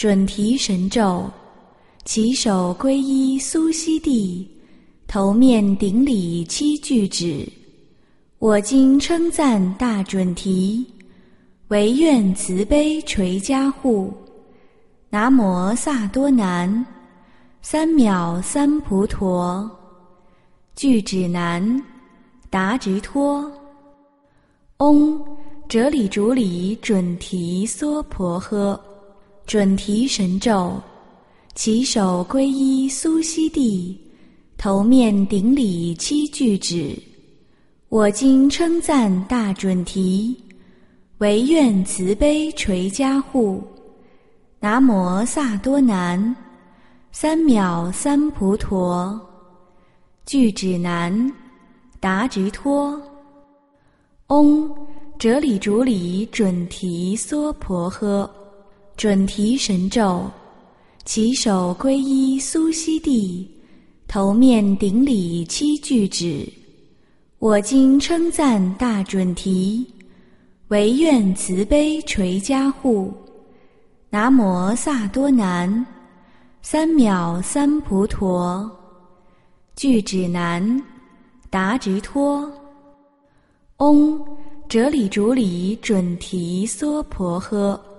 准提神咒，起手皈依苏悉地，头面顶礼七句止。我今称赞大准提，唯愿慈悲垂加护。南无萨多南，三藐三菩陀。句止南，达直脱。嗡哲理主理准提娑婆诃。准提神咒，起手皈依苏悉地，头面顶礼七句止。我今称赞大准提，唯愿慈悲垂加护。南无萨多南，三藐三菩陀。句止南，达直脱。嗡哲理主理准提娑婆诃。准提神咒，起手皈依苏悉地，头面顶礼七句止。我今称赞大准提，唯愿慈悲垂加护。南无萨多南，三藐三菩陀。句止南，达直脱。嗡哲理主理准提娑婆诃。